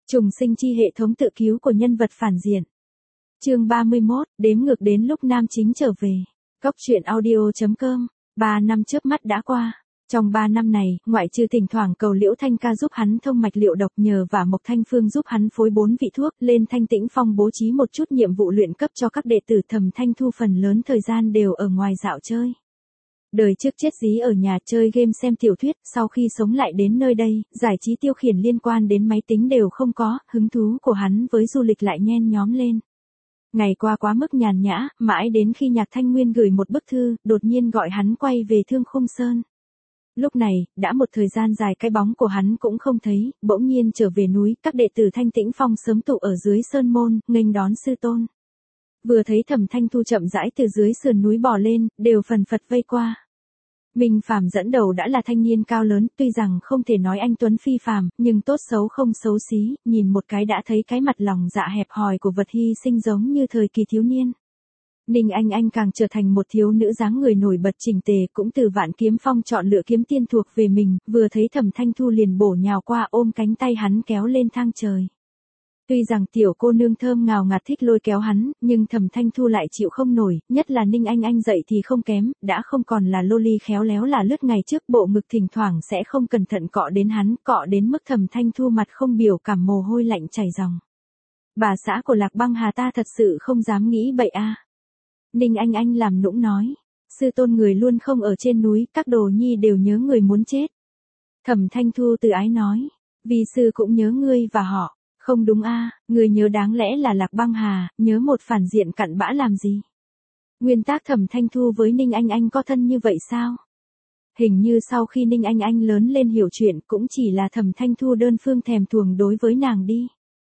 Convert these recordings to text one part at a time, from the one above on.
Trùng sinh chi hệ thống tự cứu của nhân vật phản diện. Chương 31, đếm ngược đến lúc nam chính trở về. Góc truyện audio.com. 3 năm chớp mắt đã qua. Trong 3 năm này, ngoại trừ thỉnh thoảng cầu Liễu Thanh Ca giúp hắn thông mạch liệu độc nhờ và Mộc Thanh Phương giúp hắn phối 4 vị thuốc, lên Thanh Tĩnh Phong bố trí một chút nhiệm vụ luyện cấp cho các đệ tử Thẩm Thanh Thu phần lớn thời gian đều ở ngoài dạo chơi. Đời trước chết dí ở nhà chơi game xem tiểu thuyết, sau khi sống lại đến nơi đây, giải trí tiêu khiển liên quan đến máy tính đều không có, hứng thú của hắn với du lịch lại nhen nhóm lên. Ngày qua quá mức nhàn nhã, mãi đến khi Nhạc Thanh Nguyên gửi một bức thư, đột nhiên gọi hắn quay về Thương Khung Sơn. Lúc này, đã một thời gian dài cái bóng của hắn cũng không thấy, bỗng nhiên trở về núi, các đệ tử Thanh Tĩnh Phong sớm tụ ở dưới sơn môn, nghênh đón sư tôn. Vừa thấy Thẩm Thanh Thu chậm rãi từ dưới sườn núi bò lên, đều phần phật vây qua. Minh Phàm dẫn đầu đã là thanh niên cao lớn, tuy rằng không thể nói anh tuấn phi phàm, nhưng tốt xấu không xấu xí, nhìn một cái đã thấy cái mặt lòng dạ hẹp hòi của vật hy sinh giống như thời kỳ thiếu niên. Ninh Anh càng trở thành một thiếu nữ dáng người nổi bật chỉnh tề, cũng từ Vạn Kiếm Phong chọn lựa kiếm tiên thuộc về mình, vừa thấy Thẩm Thanh Thu liền bổ nhào qua ôm cánh tay hắn kéo lên thang trời. Tuy rằng tiểu cô nương thơm ngào ngạt thích lôi kéo hắn, nhưng Thẩm Thanh Thu lại chịu không nổi, nhất là Ninh Anh dậy thì không kém, đã không còn là loli khéo léo là lướt ngày trước, bộ ngực thỉnh thoảng sẽ không cẩn thận cọ đến hắn, cọ đến mức Thẩm Thanh Thu mặt không biểu cảm mồ hôi lạnh chảy ròng. Bà xã của Lạc Băng Hà ta thật sự không dám nghĩ bậy a. Ninh Anh làm nũng nói, sư tôn người luôn không ở trên núi, các đồ nhi đều nhớ người muốn chết. Thẩm Thanh Thu từ ái nói, vì sư cũng nhớ ngươi và họ. Không đúng a, người nhớ đáng lẽ là Lạc Băng Hà, nhớ một phản diện cặn bã làm gì? Nguyên tác Thẩm Thanh Thu với Ninh Anh có thân như vậy sao? Hình như sau khi Ninh Anh lớn lên hiểu chuyện cũng chỉ là Thẩm Thanh Thu đơn phương thèm thuồng đối với nàng đi.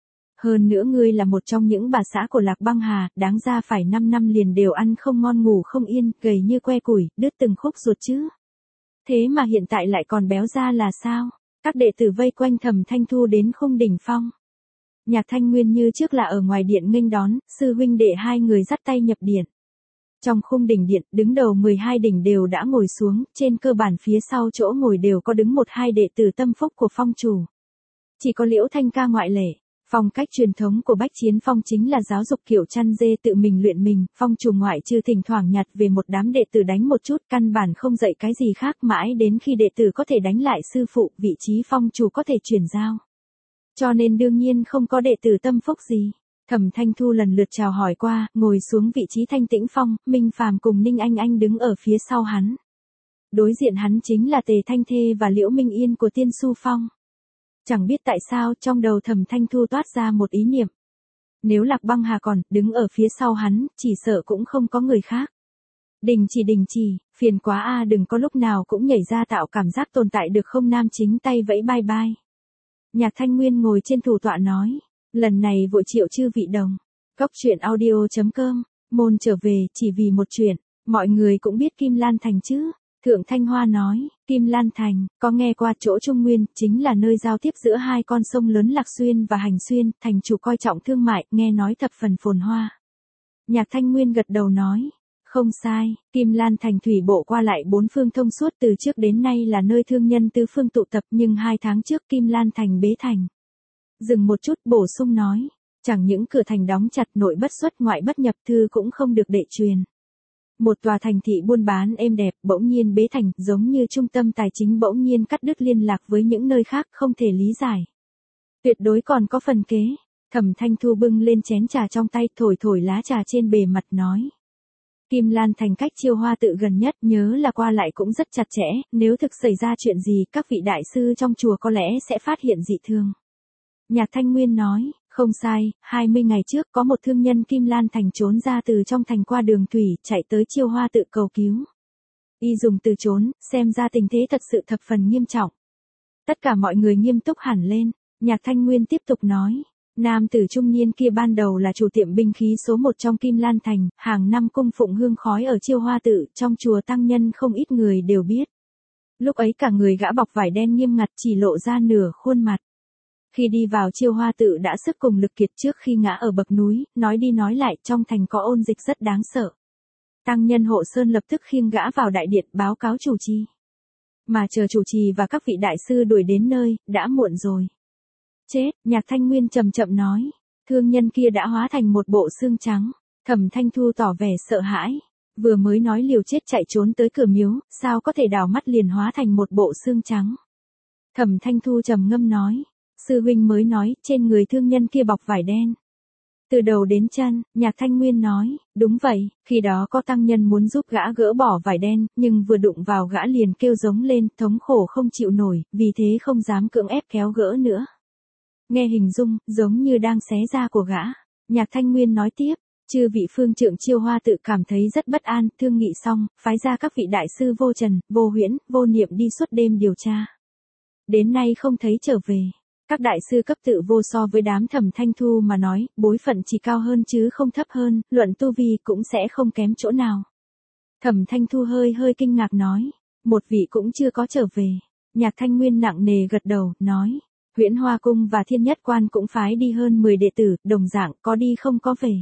Hơn nữa ngươi là một trong những bà xã của Lạc Băng Hà, đáng ra phải 5 năm liền đều ăn không ngon ngủ không yên, gầy như que củi, đứt từng khúc ruột chứ. Thế mà hiện tại lại còn béo ra là sao? Các đệ tử vây quanh Thẩm Thanh Thu đến khung đỉnh phong. Nhạc Thanh Nguyên như trước là ở ngoài điện nghênh đón, sư huynh đệ hai người dắt tay nhập điện. Trong khung đỉnh điện, đứng đầu 12 đỉnh đều đã ngồi xuống, trên cơ bản phía sau chỗ ngồi đều có đứng 1-2 đệ tử tâm phúc của phong chủ. Chỉ có Liễu Thanh Ca ngoại lệ. Phong cách truyền thống của Bách Chiến Phong chính là giáo dục kiểu chăn dê tự mình luyện mình, phong chủ ngoại trừ thỉnh thoảng nhặt về một đám đệ tử đánh một chút, căn bản không dạy cái gì khác, mãi đến khi đệ tử có thể đánh lại sư phụ, vị trí phong chủ có thể chuyển giao. Cho nên đương nhiên không có đệ tử tâm phúc gì. Thẩm Thanh Thu lần lượt chào hỏi qua, ngồi xuống vị trí Thanh Tĩnh Phong, Minh Phàm cùng Ninh Anh đứng ở phía sau hắn. Đối diện hắn chính là Tề Thanh Thê và Liễu Minh Yên của Tiên Su Phong. Chẳng biết tại sao trong đầu Thẩm Thanh Thu toát ra một ý niệm. Nếu Lạc Băng Hà còn đứng ở phía sau hắn, chỉ sợ cũng không có người khác. Đình chỉ, phiền quá a, đừng có lúc nào cũng nhảy ra tạo cảm giác tồn tại được không? Nam chính tay vẫy bye bye. Nhạc Thanh Nguyên ngồi trên thủ tọa nói, lần này vội triệu chư vị đồng. Góc truyện audio.com, môn trở về chỉ vì một chuyện, mọi người cũng biết Kim Lan Thành chứ. Thượng Thanh Hoa nói, Kim Lan Thành, có nghe qua chỗ Trung Nguyên, chính là nơi giao tiếp giữa hai con sông lớn Lạc Xuyên và Hành Xuyên, thành chủ coi trọng thương mại, nghe nói thập phần phồn hoa. Nhạc Thanh Nguyên gật đầu nói, không sai, Kim Lan Thành thủy bộ qua lại 4 phương thông suốt, từ trước đến nay là nơi thương nhân tứ phương tụ tập, nhưng 2 tháng trước Kim Lan Thành bế thành. Dừng một chút bổ sung nói, chẳng những cửa thành đóng chặt, nội bất xuất ngoại bất nhập, thư cũng không được đệ truyền. Một tòa thành thị buôn bán êm đẹp, bỗng nhiên bế thành, giống như trung tâm tài chính bỗng nhiên cắt đứt liên lạc với những nơi khác, không thể lý giải. Tuyệt đối còn có phần kế. Thẩm Thanh Thu bưng lên chén trà trong tay, thổi lá trà trên bề mặt nói. Kim Lan Thành cách Chiêu Hoa tự gần nhất, nhớ là qua lại cũng rất chặt chẽ, nếu thực xảy ra chuyện gì, các vị đại sư trong chùa có lẽ sẽ phát hiện dị thường. Nhạc Thanh Nguyên nói, không sai, 20 ngày trước có một thương nhân Kim Lan Thành trốn ra từ trong thành qua đường thủy, chạy tới Chiêu Hoa tự cầu cứu. Y dùng từ trốn, xem ra tình thế thật sự thập phần nghiêm trọng. Tất cả mọi người nghiêm túc hẳn lên, Nhạc Thanh Nguyên tiếp tục nói. Nam tử trung niên kia ban đầu là chủ tiệm binh khí số 1 trong Kim Lan Thành, hàng năm cung phụng hương khói ở Chiêu Hoa tự, trong chùa tăng nhân không ít người đều biết. Lúc ấy cả người gã bọc vải đen nghiêm ngặt, chỉ lộ ra nửa khuôn mặt. Khi đi vào Chiêu Hoa tự đã sức cùng lực kiệt, trước khi ngã ở bậc núi, nói đi nói lại trong thành có ôn dịch rất đáng sợ. Tăng nhân Hộ Sơn lập tức khiêng gã vào đại điện báo cáo chủ trì. Mà chờ chủ trì và các vị đại sư đuổi đến nơi, đã muộn rồi. Chết, Nhạc Thanh Nguyên chậm chậm nói. Thương nhân kia đã hóa thành một bộ xương trắng. Thẩm Thanh Thu tỏ vẻ sợ hãi. Vừa mới nói liều chết chạy trốn tới cửa miếu, sao có thể đảo mắt liền hóa thành một bộ xương trắng. Thẩm Thanh Thu trầm ngâm nói. Sư huynh mới nói, trên người thương nhân kia bọc vải đen. Từ đầu đến chân, Nhạc Thanh Nguyên nói, đúng vậy, khi đó có tăng nhân muốn giúp gã gỡ bỏ vải đen, nhưng vừa đụng vào gã liền kêu giống lên, thống khổ không chịu nổi, vì thế không dám cưỡng ép kéo gỡ nữa. Nghe hình dung, giống như đang xé da của gã. Nhạc Thanh Nguyên nói tiếp, chư vị phương trượng Chiêu Hoa tự cảm thấy rất bất an, thương nghị xong, phái ra các vị đại sư Vô Trần, Vô Huyễn, Vô Niệm đi suốt đêm điều tra. Đến nay không thấy trở về. Các đại sư cấp tự vô so với đám Thẩm Thanh Thu mà nói, bối phận chỉ cao hơn chứ không thấp hơn, luận tu vi cũng sẽ không kém chỗ nào. Thẩm Thanh Thu hơi kinh ngạc nói, một vị cũng chưa có trở về. Nhạc Thanh Nguyên nặng nề gật đầu, nói, Huyễn Hoa Cung và Thiên Nhất Quan cũng phái đi hơn 10 đệ tử, đồng dạng có đi không có về.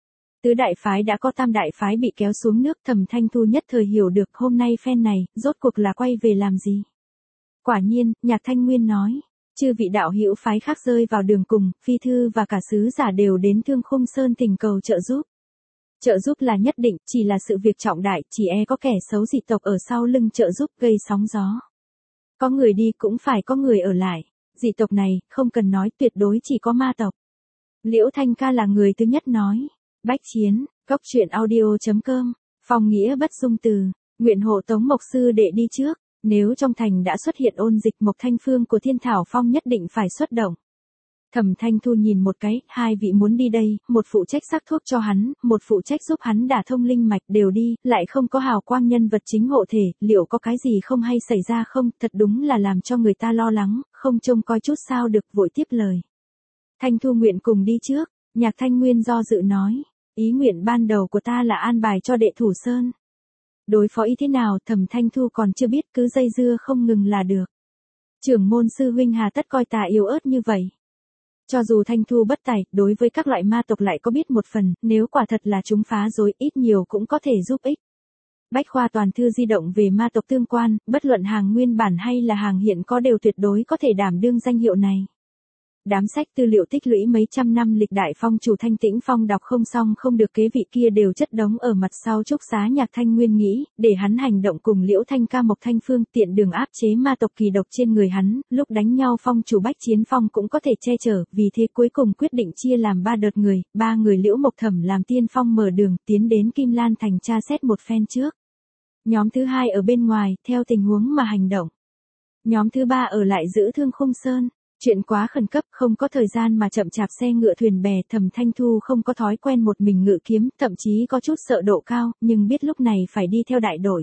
Tứ đại phái đã có tam đại phái bị kéo xuống nước. Thẩm Thanh Thu nhất thời hiểu được hôm nay phen này, rốt cuộc là quay về làm gì. Quả nhiên, Nhạc Thanh Nguyên nói, chư vị đạo hữu phái khác rơi vào đường cùng, phi thư và cả sứ giả đều đến Thương Khung Sơn thỉnh cầu trợ giúp. Trợ giúp là nhất định, chỉ là sự việc trọng đại, chỉ e có kẻ xấu dị tộc ở sau lưng trợ giúp gây sóng gió. Có người đi cũng phải có người ở lại, dị tộc này, không cần nói, tuyệt đối chỉ có ma tộc. Liễu Thanh Ca là người thứ nhất nói. Bách Chiến, Cốc Truyện Audio.com, Phong Nghĩa bất dung từ, nguyện hộ Tống Mộc sư đệ đi trước. Nếu trong thành đã xuất hiện ôn dịch, Mộc Thanh Phương của Thiên Thảo Phong nhất định phải xuất động. Thẩm Thanh Thu nhìn một cái, hai vị muốn đi đây, một phụ trách sắc thuốc cho hắn, một phụ trách giúp hắn đả thông linh mạch, đều đi, lại không có hào quang nhân vật chính hộ thể, liệu có cái gì không hay xảy ra không, thật đúng là làm cho người ta lo lắng, không trông coi chút sao được, vội tiếp lời. Thanh Thu nguyện cùng đi trước. Nhạc Thanh Nguyên do dự nói, ý nguyện ban đầu của ta là an bài cho đệ Thủ Sơn. Đối phó ý thế nào Thẩm Thanh Thu còn chưa biết, cứ dây dưa không ngừng là được. Trưởng môn sư huynh hà tất coi ta yếu ớt như vậy. Cho dù Thanh Thu bất tài, đối với các loại ma tộc lại có biết một phần, nếu quả thật là chúng phá rối, ít nhiều cũng có thể giúp ích. Bách khoa toàn thư di động về ma tộc tương quan, bất luận hàng nguyên bản hay là hàng hiện có đều tuyệt đối có thể đảm đương danh hiệu này. Đám sách tư liệu tích lũy mấy trăm năm lịch đại phong chủ Thanh Tĩnh Phong đọc không xong không được, kế vị kia đều chất đống ở mặt sau trúc xá. Nhạc Thanh Nguyên nghĩ, để hắn hành động cùng Liễu Thanh Ca Mộc Thanh Phương, tiện đường áp chế ma tộc kỳ độc trên người hắn, lúc đánh nhau phong chủ Bách Chiến Phong cũng có thể che chở, vì thế cuối cùng quyết định chia làm 3 đợt người, 3 người Liễu Mộc Thẩm làm tiên phong mở đường, tiến đến Kim Lan thành tra xét một phen trước. Nhóm thứ 2 ở bên ngoài, theo tình huống mà hành động. Nhóm thứ 3 ở lại giữ Thương Khung Sơn. Chuyện quá khẩn cấp, không có thời gian mà chậm chạp xe ngựa thuyền bè. Thẩm Thanh Thu không có thói quen một mình ngự kiếm, thậm chí có chút sợ độ cao, nhưng biết lúc này phải đi theo đại đội.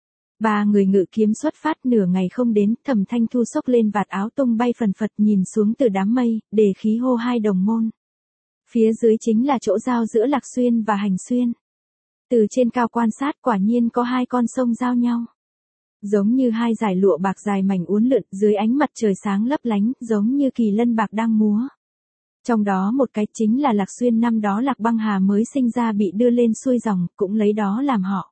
3 người ngự kiếm xuất phát, nửa ngày không đến, Thẩm Thanh Thu xốc lên vạt áo tung bay phần phật, nhìn xuống từ đám mây, để khí hô 2 đồng môn. Phía dưới chính là chỗ giao giữa Lạc Xuyên và Hành Xuyên. Từ trên cao quan sát, quả nhiên có 2 con sông giao nhau. Giống như 2 dải lụa bạc dài mảnh uốn lượn, dưới ánh mặt trời sáng lấp lánh, giống như kỳ lân bạc đang múa. Trong đó một cái chính là Lạc Xuyên, năm đó Lạc Băng Hà mới sinh ra bị đưa lên xuôi dòng, cũng lấy đó làm họ.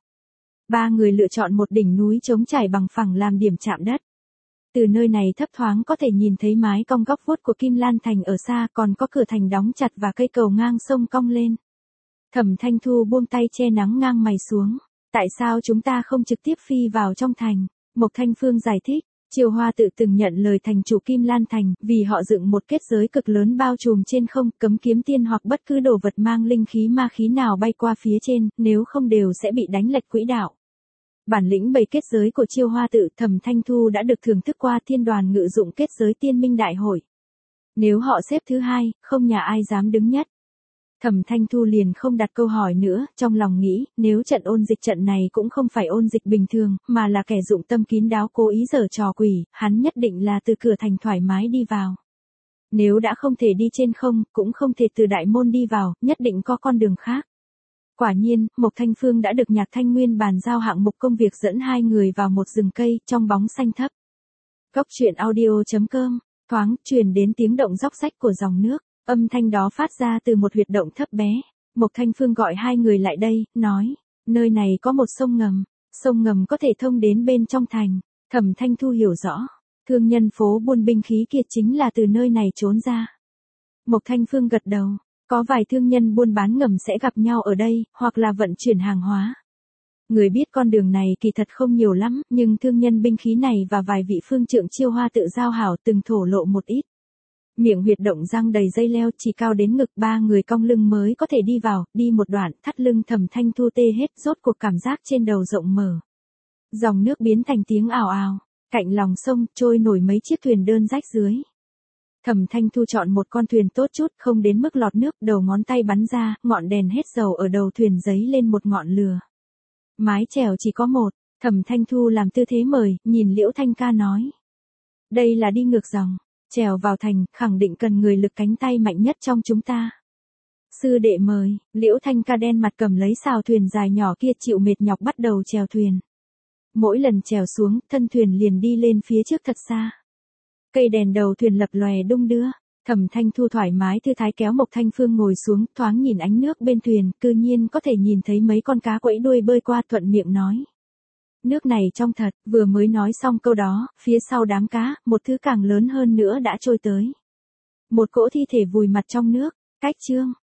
3 người lựa chọn một đỉnh núi trống trải bằng phẳng làm điểm chạm đất. Từ nơi này thấp thoáng có thể nhìn thấy mái cong góc vuốt của Kim Lan thành ở xa, còn có cửa thành đóng chặt và cây cầu ngang sông cong lên. Thẩm Thanh Thu buông tay che nắng ngang mày xuống. Tại sao chúng ta không trực tiếp phi vào trong thành? Mộc Thanh Phương giải thích, Chiêu Hoa tự từng nhận lời thành chủ Kim Lan thành, vì họ dựng một kết giới cực lớn bao trùm trên không, cấm kiếm tiên hoặc bất cứ đồ vật mang linh khí ma khí nào bay qua phía trên, nếu không đều sẽ bị đánh lệch quỹ đạo. Bản lĩnh bày kết giới của Chiêu Hoa tự, Thẩm Thanh Thu đã được thưởng thức qua Thiên Đoàn ngự dụng kết giới Tiên Minh đại hội. Nếu họ xếp thứ 2, không nhà ai dám đứng nhất. Thẩm Thanh Thu liền không đặt câu hỏi nữa, trong lòng nghĩ, nếu trận ôn dịch trận này cũng không phải ôn dịch bình thường, mà là kẻ dụng tâm kín đáo cố ý giở trò quỷ, hắn nhất định là từ cửa thành thoải mái đi vào. Nếu đã không thể đi trên không, cũng không thể từ đại môn đi vào, nhất định có con đường khác. Quả nhiên, Mộc Thanh Phương đã được Nhạc Thanh Nguyên bàn giao hạng mục công việc dẫn 2 người vào một rừng cây, trong bóng xanh thấp. Cốc Truyện Audio.com, thoáng truyền đến tiếng động róc rách của dòng nước. Âm thanh đó phát ra từ một huyệt động thấp bé. Mộc Thanh Phương gọi 2 người lại đây, nói, nơi này có một sông ngầm có thể thông đến bên trong thành. Thẩm Thanh Thu hiểu rõ. Thương nhân phố buôn binh khí kia chính là từ nơi này trốn ra. Mộc Thanh Phương gật đầu, có vài thương nhân buôn bán ngầm sẽ gặp nhau ở đây, hoặc là vận chuyển hàng hóa. Người biết con đường này kỳ thật không nhiều lắm, nhưng thương nhân binh khí này và vài vị phương trượng chiêu hoa tự giao hảo từng thổ lộ một ít. Miệng huyệt động răng đầy dây leo chỉ cao đến ngực, 3 người cong lưng mới có thể đi vào, đi một đoạn, thắt lưng Thẩm Thanh Thu tê hết, rốt cuộc cảm giác trên đầu rộng mở. Dòng nước biến thành tiếng ào ào, cạnh lòng sông trôi nổi mấy chiếc thuyền đơn rách dưới. Thẩm Thanh Thu chọn một con thuyền tốt chút, không đến mức lọt nước, đầu ngón tay bắn ra, ngọn đèn hết dầu ở đầu thuyền giấy lên một ngọn lửa. Mái chèo chỉ có một, Thẩm Thanh Thu làm tư thế mời, nhìn Liễu Thanh Ca nói. Đây là đi ngược dòng, chèo vào thành, khẳng định cần người lực cánh tay mạnh nhất trong chúng ta. Sư đệ mời, Liễu Thanh Ca đen mặt cầm lấy sào thuyền dài nhỏ kia chịu mệt nhọc bắt đầu chèo thuyền. Mỗi lần chèo xuống, thân thuyền liền đi lên phía trước thật xa. Cây đèn đầu thuyền lập lòe đung đưa, Thẩm Thanh Thu thoải mái thư thái kéo Mộc Thanh Phương ngồi xuống, thoáng nhìn ánh nước bên thuyền, cư nhiên có thể nhìn thấy mấy con cá quẫy đuôi bơi qua, thuận miệng nói. Nước này trong thật, vừa mới nói xong câu đó, phía sau đám cá, một thứ càng lớn hơn nữa đã trôi tới. Một cỗ thi thể vùi mặt trong nước, cách chương.